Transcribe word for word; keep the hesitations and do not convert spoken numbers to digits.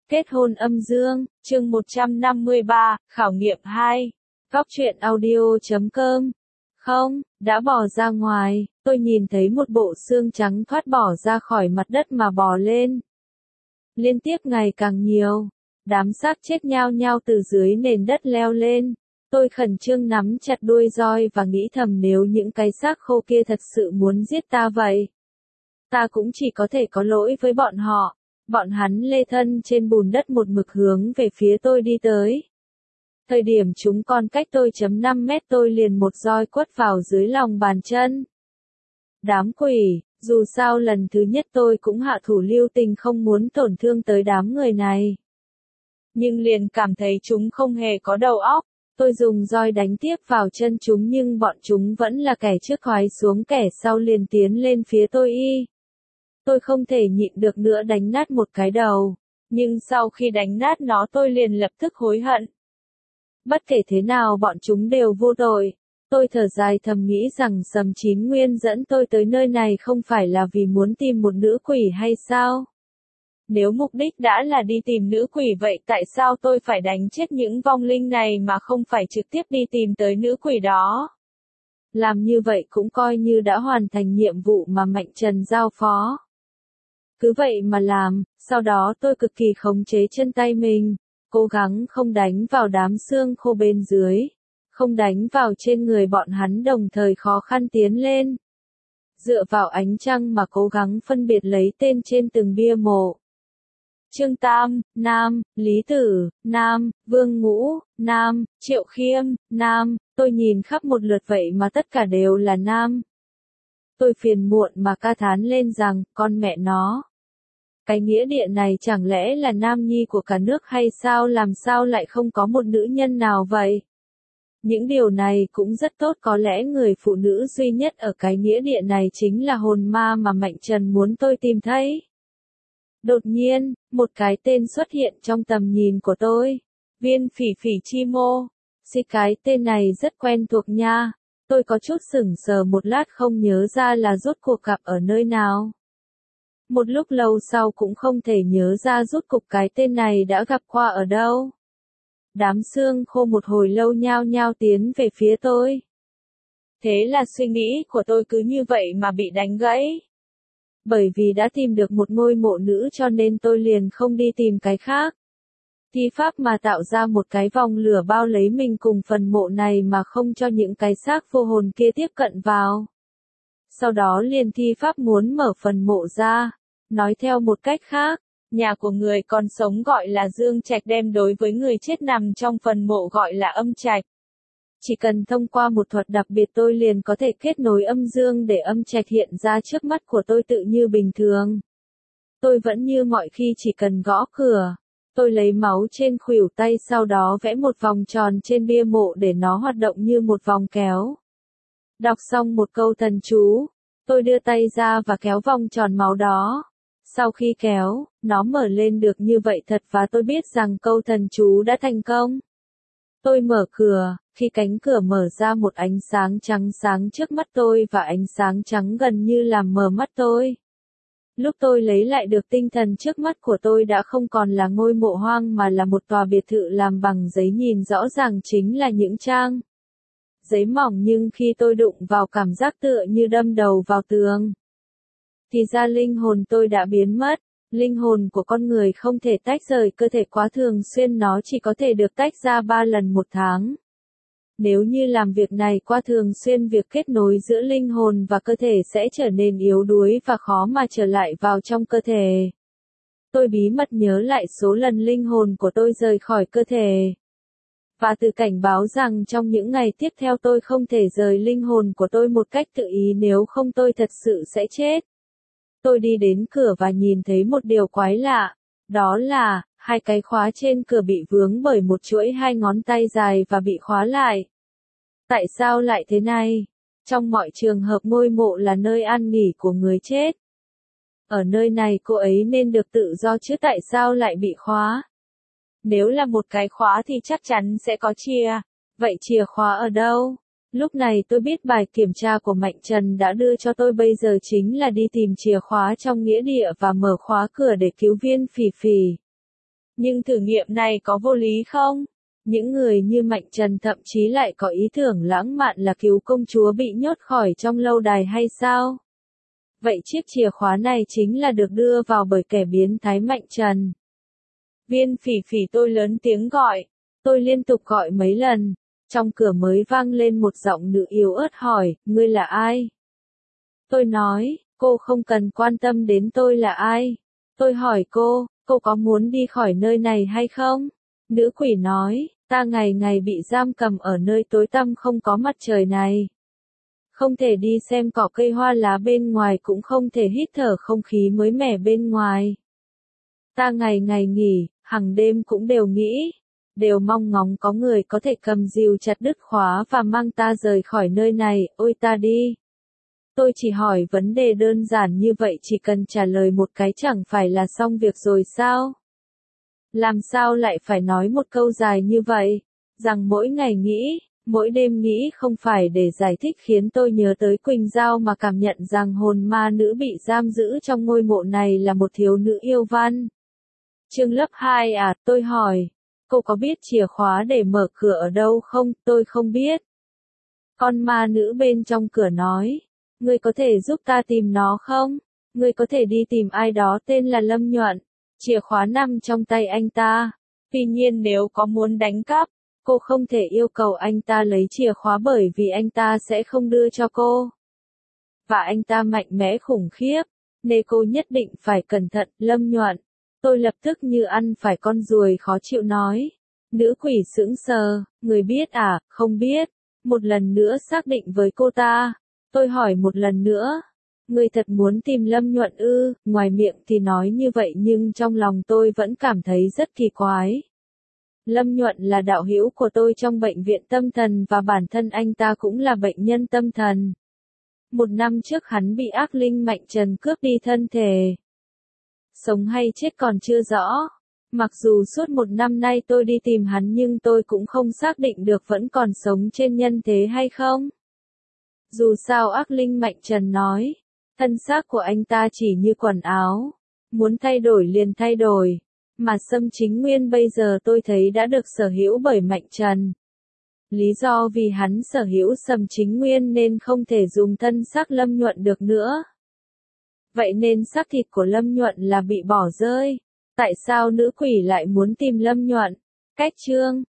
Kết hôn âm dương, chương một trăm năm mươi ba, khảo nghiệm hai. Góc truyện audio chấm com. Không, đã bò ra ngoài, tôi nhìn thấy một bộ xương trắng thoát bỏ ra khỏi mặt đất mà bò lên. Liên tiếp ngày càng nhiều, đám xác chết nhao nhao từ dưới nền đất leo lên. Tôi khẩn trương nắm chặt đuôi roi và nghĩ thầm nếu những cái xác khô kia thật sự muốn giết ta vậy, ta cũng chỉ có thể có lỗi với bọn họ. Bọn hắn lê thân trên bùn đất một mực hướng về phía tôi đi tới. Thời điểm chúng còn cách tôi chấm năm mét tôi liền một roi quất vào dưới lòng bàn chân. Đám quỷ, dù sao lần thứ nhất tôi cũng hạ thủ lưu tình không muốn tổn thương tới đám người này. Nhưng liền cảm thấy chúng không hề có đầu óc. Tôi dùng roi đánh tiếp vào chân chúng nhưng bọn chúng vẫn là kẻ trước khoái xuống kẻ sau liền tiến lên phía tôi y. Tôi không thể nhịn được nữa đánh nát một cái đầu, nhưng sau khi đánh nát nó tôi liền lập tức hối hận. Bất kể thế nào bọn chúng đều vô tội. Tôi thở dài thầm nghĩ rằng Sầm Chín Nguyên dẫn tôi tới nơi này không phải là vì muốn tìm một nữ quỷ hay sao? Nếu mục đích đã là đi tìm nữ quỷ vậy tại sao tôi phải đánh chết những vong linh này mà không phải trực tiếp đi tìm tới nữ quỷ đó? Làm như vậy cũng coi như đã hoàn thành nhiệm vụ mà Mạnh Trần giao phó. Cứ vậy mà làm, sau đó tôi cực kỳ khống chế chân tay mình, cố gắng không đánh vào đám xương khô bên dưới, không đánh vào trên người bọn hắn đồng thời khó khăn tiến lên. Dựa vào ánh trăng mà cố gắng phân biệt lấy tên trên từng bia mộ. Trương Tam, nam, Lý Tử, nam, Vương Ngũ, nam, Triệu Khiêm, nam, tôi nhìn khắp một lượt vậy mà tất cả đều là nam. Tôi phiền muộn mà ca thán lên rằng, con mẹ nó. Cái nghĩa địa này chẳng lẽ là nam nhi của cả nước hay sao làm sao lại không có một nữ nhân nào vậy? Những điều này cũng rất tốt có lẽ người phụ nữ duy nhất ở cái nghĩa địa này chính là hồn ma mà Mạnh Trần muốn tôi tìm thấy. Đột nhiên, một cái tên xuất hiện trong tầm nhìn của tôi. Viên Phỉ Phỉ Chi Mô. Xì cái tên này rất quen thuộc nha. Tôi có chút sửng sờ một lát không nhớ ra là rốt cuộc gặp ở nơi nào. Một lúc lâu sau cũng không thể nhớ ra rốt cục cái tên này đã gặp qua ở đâu. Đám xương khô một hồi lâu nhao nhao tiến về phía tôi. Thế là suy nghĩ của tôi cứ như vậy mà bị đánh gãy. Bởi vì đã tìm được một ngôi mộ nữ cho nên tôi liền không đi tìm cái khác. Thi pháp mà tạo ra một cái vòng lửa bao lấy mình cùng phần mộ này mà không cho những cái xác vô hồn kia tiếp cận vào. Sau đó liền thi pháp muốn mở phần mộ ra. Nói theo một cách khác, nhà của người còn sống gọi là dương trạch đem đối với người chết nằm trong phần mộ gọi là âm trạch. Chỉ cần thông qua một thuật đặc biệt tôi liền có thể kết nối âm dương để âm trạch hiện ra trước mắt của tôi tự như bình thường. Tôi vẫn như mọi khi chỉ cần gõ cửa. Tôi lấy máu trên khuỷu tay sau đó vẽ một vòng tròn trên bia mộ để nó hoạt động như một vòng kéo. Đọc xong một câu thần chú, tôi đưa tay ra và kéo vòng tròn máu đó. Sau khi kéo, nó mở lên được như vậy thật và tôi biết rằng câu thần chú đã thành công. Tôi mở cửa, khi cánh cửa mở ra một ánh sáng trắng sáng trước mắt tôi và ánh sáng trắng gần như làm mờ mắt tôi. Lúc tôi lấy lại được tinh thần trước mắt của tôi đã không còn là ngôi mộ hoang mà là một tòa biệt thự làm bằng giấy nhìn rõ ràng chính là những trang giấy mỏng nhưng khi tôi đụng vào cảm giác tựa như đâm đầu vào tường. Thì ra linh hồn tôi đã biến mất, linh hồn của con người không thể tách rời cơ thể quá thường xuyên nó chỉ có thể được tách ra ba lần một tháng. Nếu như làm việc này qua thường xuyên việc kết nối giữa linh hồn và cơ thể sẽ trở nên yếu đuối và khó mà trở lại vào trong cơ thể. Tôi bí mật nhớ lại số lần linh hồn của tôi rời khỏi cơ thể. Và tự cảnh báo rằng trong những ngày tiếp theo tôi không thể rời linh hồn của tôi một cách tự ý nếu không tôi thật sự sẽ chết. Tôi đi đến cửa và nhìn thấy một điều quái lạ, đó là, hai cái khóa trên cửa bị vướng bởi một chuỗi hai ngón tay dài và bị khóa lại. Tại sao lại thế này? Trong mọi trường hợp ngôi mộ là nơi an nghỉ của người chết. Ở nơi này cô ấy nên được tự do chứ tại sao lại bị khóa? Nếu là một cái khóa thì chắc chắn sẽ có chìa. Vậy chìa khóa ở đâu? Lúc này tôi biết bài kiểm tra của Mạnh Trần đã đưa cho tôi bây giờ chính là đi tìm chìa khóa trong nghĩa địa và mở khóa cửa để cứu Viên Phỉ Phỉ. Nhưng thử nghiệm này có vô lý không? Những người như Mạnh Trần thậm chí lại có ý tưởng lãng mạn là cứu công chúa bị nhốt khỏi trong lâu đài hay sao? Vậy chiếc chìa khóa này chính là được đưa vào bởi kẻ biến thái Mạnh Trần. Viên Phỉ Phỉ, tôi lớn tiếng gọi. Tôi liên tục gọi mấy lần. Trong cửa mới vang lên một giọng nữ yếu ớt hỏi, ngươi là ai? Tôi nói, cô không cần quan tâm đến tôi là ai. Tôi hỏi cô, cô có muốn đi khỏi nơi này hay không? Nữ quỷ nói, ta ngày ngày bị giam cầm ở nơi tối tăm không có mặt trời này. Không thể đi xem cỏ cây hoa lá bên ngoài, cũng không thể hít thở không khí mới mẻ bên ngoài. Ta ngày ngày nghỉ, hàng đêm cũng đều nghĩ, đều mong ngóng có người có thể cầm rìu chặt đứt khóa và mang ta rời khỏi nơi này, ôi ta đi. Tôi chỉ hỏi vấn đề đơn giản như vậy, chỉ cần trả lời một cái chẳng phải là xong việc rồi sao? Làm sao lại phải nói một câu dài như vậy? Rằng mỗi ngày nghĩ, mỗi đêm nghĩ không phải để giải thích khiến tôi nhớ tới Quỳnh Giao mà cảm nhận rằng hồn ma nữ bị giam giữ trong ngôi mộ này là một thiếu nữ yêu văn. Chương lớp hai à, tôi hỏi. Cô có biết chìa khóa để mở cửa ở đâu không? Tôi không biết. Con ma nữ bên trong cửa nói. Ngươi có thể giúp ta tìm nó không? Ngươi có thể đi tìm ai đó tên là Lâm Nhuận. Chìa khóa nằm trong tay anh ta. Tuy nhiên nếu có muốn đánh cắp, cô không thể yêu cầu anh ta lấy chìa khóa bởi vì anh ta sẽ không đưa cho cô. Và anh ta mạnh mẽ khủng khiếp, nên cô nhất định phải cẩn thận. Lâm Nhuận. Tôi lập tức như ăn phải con ruồi khó chịu nói. Nữ quỷ sững sờ, người biết à? Không biết. Một lần nữa xác định với cô ta. Tôi hỏi một lần nữa. Người thật muốn tìm Lâm Nhuận ư? Ngoài miệng thì nói như vậy nhưng trong lòng tôi vẫn cảm thấy rất kỳ quái. Lâm Nhuận là đạo hữu của tôi trong bệnh viện tâm thần và bản thân anh ta cũng là bệnh nhân tâm thần. Một năm trước hắn bị ác linh Mạnh Trần cướp đi thân thể. Sống hay chết còn chưa rõ. Mặc dù suốt một năm nay tôi đi tìm hắn nhưng tôi cũng không xác định được vẫn còn sống trên nhân thế hay không. Dù sao ác linh Mạnh Trần nói, thân xác của anh ta chỉ như quần áo, muốn thay đổi liền thay đổi, mà Sâm Chính Nguyên bây giờ tôi thấy đã được sở hữu bởi Mạnh Trần. Lý do vì hắn sở hữu Sâm Chính Nguyên nên không thể dùng thân xác Lâm Nhuận được nữa. Vậy nên xác thịt của Lâm Nhuận là bị bỏ rơi. Tại sao nữ quỷ lại muốn tìm Lâm Nhuận? Cách chương